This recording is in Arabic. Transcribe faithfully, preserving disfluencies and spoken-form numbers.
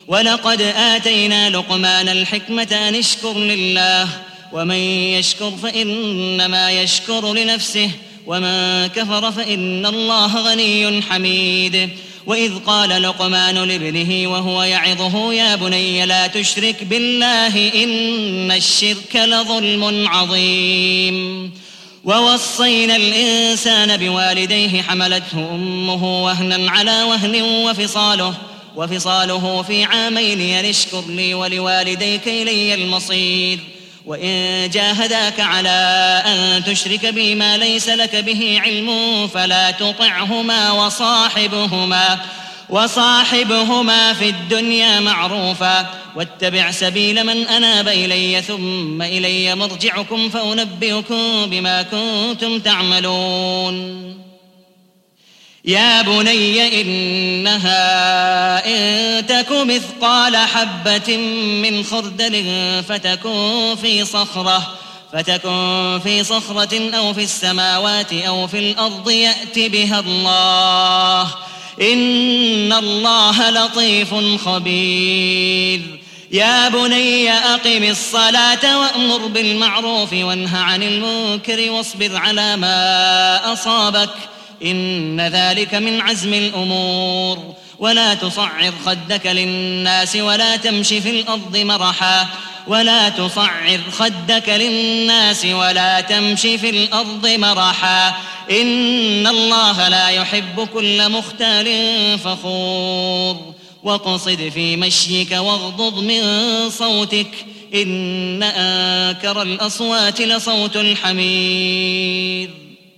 ولقد آتينا لقمان الحكمة أن اشكر لله ومن يشكر فإنما يشكر لنفسه ومن كفر فإن الله غني حميد. وإذ قال لقمان لابنه وهو يعظه يا بني لا تشرك بالله إن الشرك لظلم عظيم. ووصينا الإنسان بوالديه حملته أمه وهنا على وهن وفصاله وفصاله في عامين أن اشكر لي ولوالديك إلي المصير. وإن جاهداك على أن تشرك بي ما ليس لك به علم فلا تطعهما وصاحبهما وصاحبهما في الدنيا معروفا واتبع سبيل من أناب إلي ثم إلي مرجعكم فأنبئكم بما كنتم تعملون. يا بني إنها إن تك مثقال حبة من خردل فتكن في صخرة فتكن في صخرة أو في السماوات أو في الأرض يأت بها الله إن الله لطيف خبير. يا بني أقم الصلاة وأمر بالمعروف وانه عن المنكر واصبر على ما أصابك إن ذلك من عزم الأمور. ولا تصعر خدك للناس ولا تمش في الأرض مرحا ولا تصعر خدك للناس ولا تمش في الأرض مرحا إن الله لا يحب كل مختال فخور. واقصد في مشيك واغضض من صوتك إن أنكر الأصوات لصوت الحمير.